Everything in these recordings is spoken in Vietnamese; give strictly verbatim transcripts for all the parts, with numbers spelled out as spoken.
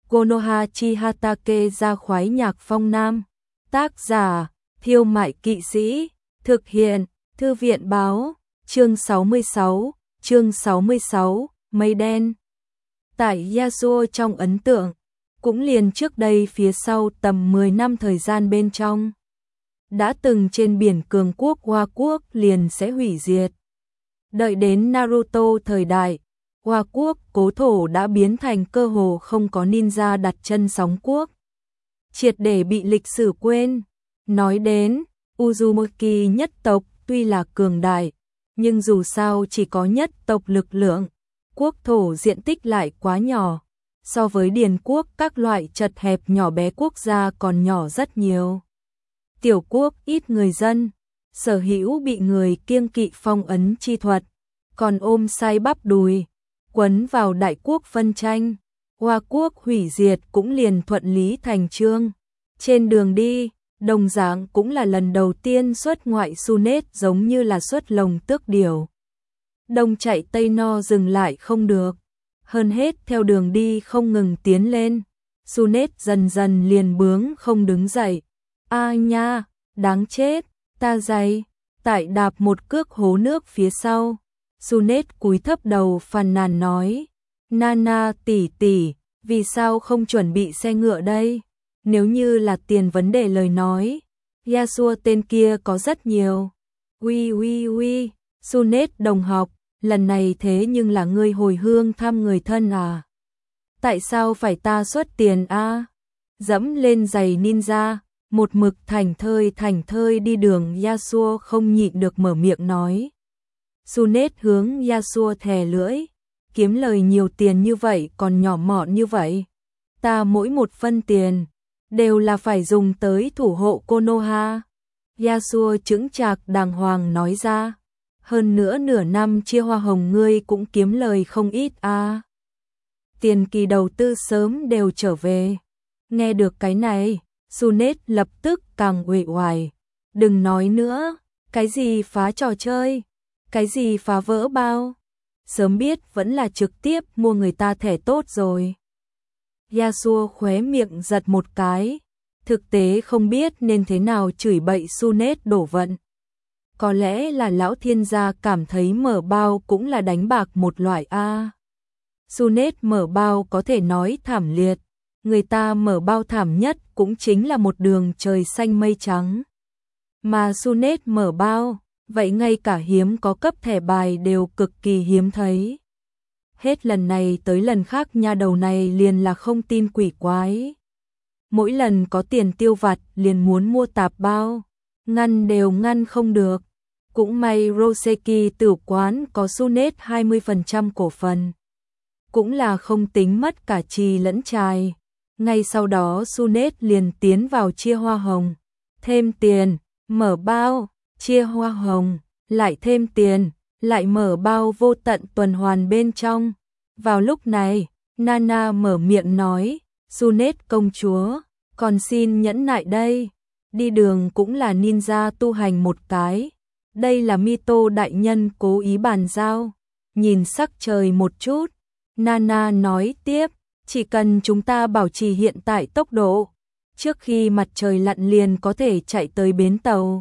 Konoha Chihatake ra khoái nhạc phong nam. Tác giả, Thiêu Mại Kỵ Sĩ. Thực hiện, Thư viện báo. Chương sáu mươi sáu, chương sáu mươi sáu, Mây đen. Tại Yasuo trong ấn tượng, cũng liền trước đây phía sau tầm mười năm thời gian bên trong. Đã từng trên biển cường quốc Hoa Quốc liền sẽ hủy diệt. Đợi đến Naruto thời đại, Hoa Quốc cố thổ đã biến thành cơ hồ không có ninja đặt chân sóng quốc. Triệt để bị lịch sử quên. Nói đến, Uzumaki nhất tộc tuy là cường đại, nhưng dù sao chỉ có nhất tộc lực lượng. Quốc thổ diện tích lại quá nhỏ. So với điền quốc các loại chật hẹp nhỏ bé quốc gia còn nhỏ rất nhiều. Tiểu quốc ít người dân, sở hữu bị người kiêng kỵ phong ấn chi thuật, còn ôm sai bắp đùi, quấn vào đại quốc phân tranh. Hoa quốc hủy diệt cũng liền thuận lý thành chương. Trên đường đi, đồng dạng cũng là lần đầu tiên xuất ngoại Sunet giống như là xuất lồng tước điểu. Đông chạy Tây no dừng lại không được. Hơn hết theo đường đi không ngừng tiến lên. Sunet dần dần liền bướng không đứng dậy. A nha, đáng chết, ta dày. Tại đạp một cước hố nước phía sau. Sunet cúi thấp đầu phàn nàn nói. Nana tỷ tỷ, vì sao không chuẩn bị xe ngựa đây? Nếu như là tiền vấn đề lời nói, Yasuo tên kia có rất nhiều. Ui ui ui, Sunet đồng học, lần này thế nhưng là ngươi hồi hương thăm người thân à? Tại sao phải ta xuất tiền a? À? Dẫm lên giày ninja, một mực thành thơi thành thơi đi đường Yasuo không nhịn được mở miệng nói. Sunet hướng Yasuo thè lưỡi, kiếm lời nhiều tiền như vậy còn nhỏ mọn như vậy. Ta mỗi một phân tiền đều là phải dùng tới thủ hộ Konoha. Yasuo chững chạc đàng hoàng nói ra. Hơn nữa nửa năm chia hoa hồng ngươi cũng kiếm lời không ít a. À. Tiền kỳ đầu tư sớm đều trở về. Nghe được cái này, Sunet lập tức càng uể oải. Đừng nói nữa, cái gì phá trò chơi, cái gì phá vỡ bao. Sớm biết vẫn là trực tiếp mua người ta thẻ tốt rồi. Yasuo khóe miệng giật một cái, thực tế không biết nên thế nào chửi bậy Sunet đổ vận. Có lẽ là lão thiên gia cảm thấy mở bao cũng là đánh bạc một loại a. Sunet mở bao có thể nói thảm liệt, người ta mở bao thảm nhất cũng chính là một đường trời xanh mây trắng. Mà Sunet mở bao, vậy ngay cả hiếm có cấp thẻ bài đều cực kỳ hiếm thấy. Hết lần này tới lần khác nha đầu này liền là không tin quỷ quái. Mỗi lần có tiền tiêu vặt liền muốn mua tạp bao, ngăn đều ngăn không được. Cũng may Roseki tử quán có Sunet hai mươi phần trăm cổ phần. Cũng là không tính mất cả trì lẫn trài. Ngay sau đó Sunet liền tiến vào chia hoa hồng. Thêm tiền, mở bao, chia hoa hồng, lại thêm tiền, lại mở bao vô tận tuần hoàn bên trong. Vào lúc này, Nana mở miệng nói, Sunet công chúa, còn xin nhẫn nại đây. Đi đường cũng là ninja tu hành một cái. Đây là Mito đại nhân cố ý bàn giao. Nhìn sắc trời một chút, Nana nói tiếp, chỉ cần chúng ta bảo trì hiện tại tốc độ, trước khi mặt trời lặn liền có thể chạy tới bến tàu.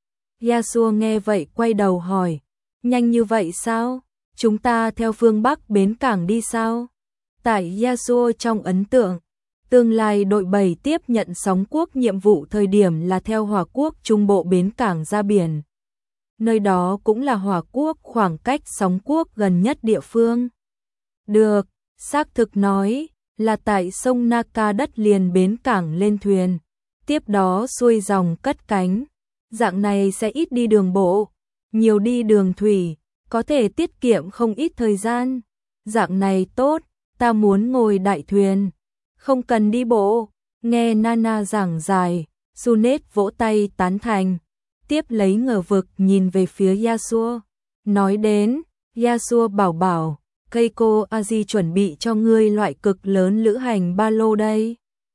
Yasuo nghe vậy quay đầu hỏi, nhanh như vậy sao? Chúng ta theo phương Bắc bến cảng đi sao? Tại Yasuo trong ấn tượng, tương lai đội bảy tiếp nhận sóng quốc nhiệm vụ thời điểm là theo Hỏa quốc trung bộ bến cảng ra biển. Nơi đó cũng là Hỏa quốc khoảng cách sóng quốc gần nhất địa phương. Được, xác thực nói là tại sông Naka đất liền bến cảng lên thuyền, tiếp đó xuôi dòng cất cánh. Dạng này sẽ ít đi đường bộ, nhiều đi đường thủy, có thể tiết kiệm không ít thời gian. Dạng này tốt, ta muốn ngồi đại thuyền, không cần đi bộ. Nghe Nana giảng giải, Sunet vỗ tay tán thành, tiếp lấy ngờ vực nhìn về phía Yasuo. Nói đến, Yasuo bảo bảo, Keiko Aji chuẩn bị cho ngươi loại cực lớn lữ hành ba lô đây.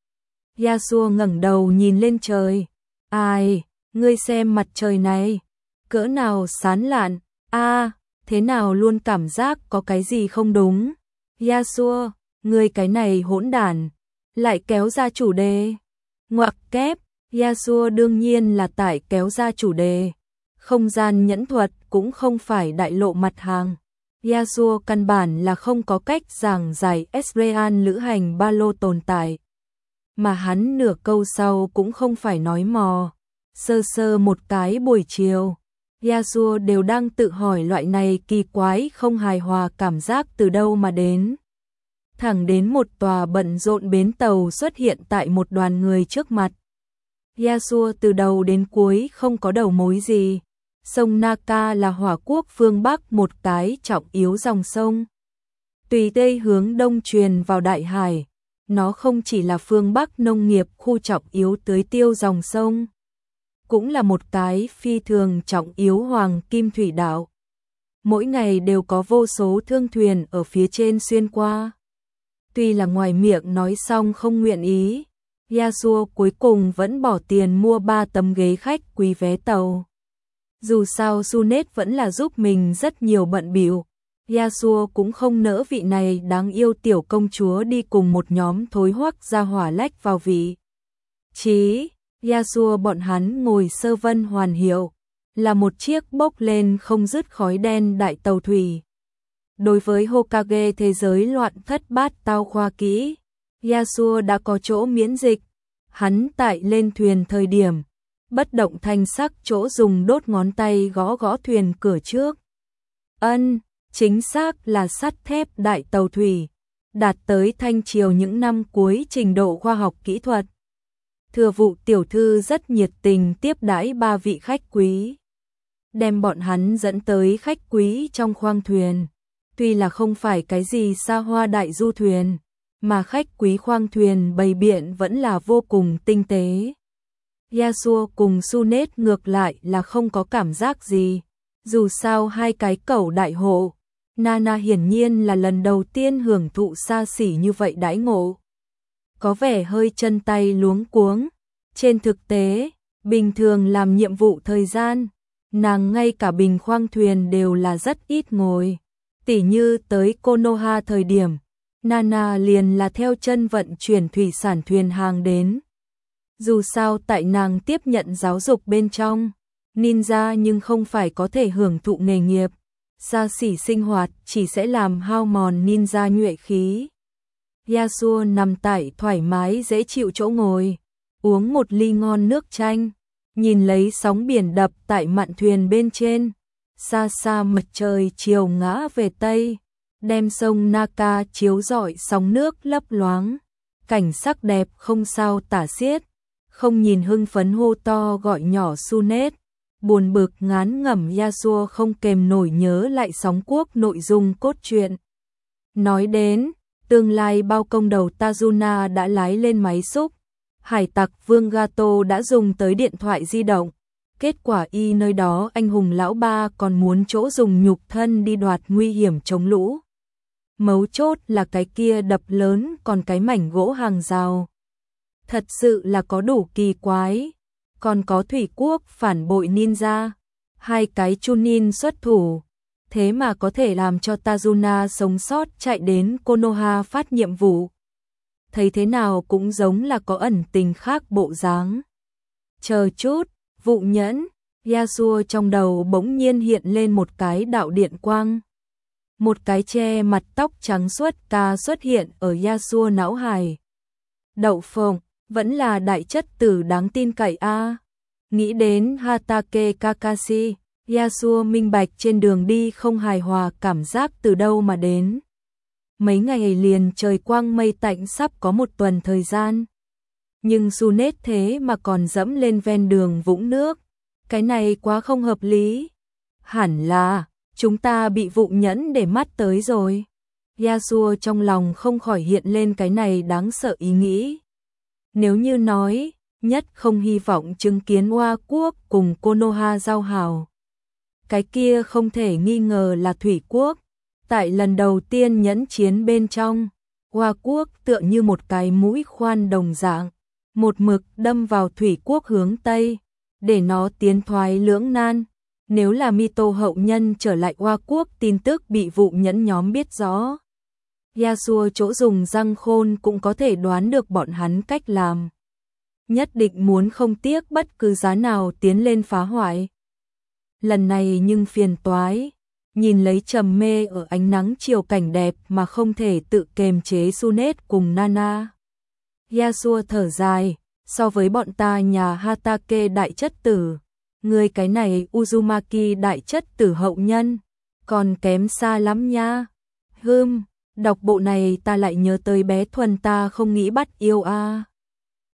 Yasuo ngẩng đầu nhìn lên trời. Ai, ngươi xem mặt trời này, cỡ nào sáng lạn, a à, thế nào luôn cảm giác có cái gì không đúng. Yasuo, ngươi cái này hỗn đản, lại kéo ra chủ đề. Ngoặc kép, Yasuo đương nhiên là tại kéo ra chủ đề. Không gian nhẫn thuật cũng không phải đại lộ mặt hàng. Yasuo căn bản là không có cách giảng giải Ezreal lữ hành ba lô tồn tại. Mà hắn nửa câu sau cũng không phải nói mò. Sơ sơ một cái buổi chiều, Yasuo đều đang tự hỏi loại này kỳ quái không hài hòa cảm giác từ đâu mà đến. Thẳng đến một tòa bận rộn bến tàu xuất hiện tại một đoàn người trước mặt. Yasuo từ đầu đến cuối không có đầu mối gì. Sông Naka là hỏa quốc phương Bắc một cái trọng yếu dòng sông. Tùy tây hướng đông truyền vào Đại Hải. Nó không chỉ là phương Bắc nông nghiệp khu trọng yếu tưới tiêu dòng sông. Cũng là một cái phi thường trọng yếu hoàng kim thủy đạo. Mỗi ngày đều có vô số thương thuyền ở phía trên xuyên qua. Tuy là ngoài miệng nói xong không nguyện ý, Yasuo cuối cùng vẫn bỏ tiền mua ba tấm ghế khách quý vé tàu. Dù sao Sunet vẫn là giúp mình rất nhiều bận bịu, Yasuo cũng không nỡ vị này đáng yêu tiểu công chúa đi cùng một nhóm thối hoắc ra hỏa lách vào vị. Chí, Yasuo bọn hắn ngồi sơ vân hoàn hiệu, là một chiếc bốc lên không dứt khói đen đại tàu thủy. Đối với Hokage thế giới loạn thất bát tao khoa kỹ, Yasuo đã có chỗ miễn dịch. Hắn tại lên thuyền thời điểm, bất động thanh sắc chỗ dùng đốt ngón tay gõ gõ thuyền cửa trước. Ân, chính xác là sắt thép đại tàu thủy, đạt tới Thanh Triều những năm cuối trình độ khoa học kỹ thuật. Thừa vụ tiểu thư rất nhiệt tình tiếp đãi ba vị khách quý, đem bọn hắn dẫn tới khách quý trong khoang thuyền. Tuy là không phải cái gì xa hoa đại du thuyền, mà khách quý khoang thuyền bày biện vẫn là vô cùng tinh tế. Yasuo cùng Sunet ngược lại là không có cảm giác gì. Dù sao hai cái cẩu đại hộ, Nana hiển nhiên là lần đầu tiên hưởng thụ xa xỉ như vậy đãi ngộ. Có vẻ hơi chân tay luống cuống. Trên thực tế, bình thường làm nhiệm vụ thời gian, nàng ngay cả bình khoang thuyền đều là rất ít ngồi. Tỉ như tới Konoha thời điểm, Nana liền là theo chân vận chuyển thủy sản thuyền hàng đến. Dù sao tại nàng tiếp nhận giáo dục bên trong, ninja nhưng không phải có thể hưởng thụ nghề nghiệp. Xa xỉ sinh hoạt chỉ sẽ làm hao mòn ninja nhuệ khí. Yasuo nằm tại thoải mái dễ chịu chỗ ngồi, uống một ly ngon nước chanh, nhìn lấy sóng biển đập tại mạn thuyền bên trên. Xa xa mặt trời chiều ngã về tây, đem sông Naka chiếu rọi sóng nước lấp loáng, cảnh sắc đẹp không sao tả xiết. Không nhìn hưng phấn hô to gọi nhỏ Sunet, buồn bực ngán ngẩm Yasuo không kềm nổi nhớ lại sóng quốc nội dung cốt truyện. Nói đến, tương lai bao công đầu Tazuna đã lái lên máy xúc, hải tặc Vương Gato đã dùng tới điện thoại di động. Kết quả y nơi đó anh hùng lão ba còn muốn chỗ dùng nhục thân đi đoạt nguy hiểm chống lũ. Mấu chốt là cái kia đập lớn còn cái mảnh gỗ hàng rào. Thật sự là có đủ kỳ quái. Còn có thủy quốc phản bội ninja, hai cái chunin xuất thủ, thế mà có thể làm cho Tazuna sống sót chạy đến Konoha phát nhiệm vụ. Thấy thế nào cũng giống là có ẩn tình khác bộ dáng. Chờ chút, vụ nhẫn, Yasuo trong đầu bỗng nhiên hiện lên một cái đạo điện quang. Một cái che mặt tóc trắng suốt ca xuất hiện ở Yasuo não hải. Đậu phộng, vẫn là đại chất tử đáng tin cậy a. Nghĩ đến Hatake Kakashi, Yasuo minh bạch trên đường đi không hài hòa cảm giác từ đâu mà đến. Mấy ngày liền trời quang mây tạnh sắp có một tuần thời gian. Nhưng Sunet thế mà còn dẫm lên ven đường vũng nước. Cái này quá không hợp lý. Hẳn là, chúng ta bị vụ nhẫn để mắt tới rồi. Yasuo trong lòng không khỏi hiện lên cái này đáng sợ ý nghĩ. Nếu như nói, nhất không hy vọng chứng kiến Hoa Quốc cùng Konoha giao hảo. Cái kia không thể nghi ngờ là Thủy Quốc. Tại lần đầu tiên nhẫn chiến bên trong, Hoa Quốc tựa như một cái mũi khoan đồng dạng, một mực đâm vào Thủy Quốc hướng Tây, để nó tiến thoái lưỡng nan. Nếu là Mito hậu nhân trở lại Hoa Quốc tin tức bị vụ nhẫn nhóm biết rõ, Yasuo chỗ dùng răng khôn cũng có thể đoán được bọn hắn cách làm. Nhất định muốn không tiếc bất cứ giá nào tiến lên phá hoại. Lần này nhưng phiền toái, nhìn lấy trầm mê ở ánh nắng chiều cảnh đẹp mà không thể tự kềm chế Sunet cùng Nana. Yasuo thở dài, so với bọn ta nhà Hatake đại chất tử, người cái này Uzumaki đại chất tử hậu nhân, còn kém xa lắm nha. Hừm, đọc bộ này ta lại nhớ tới bé Thuần ta không nghĩ bắt yêu a. À.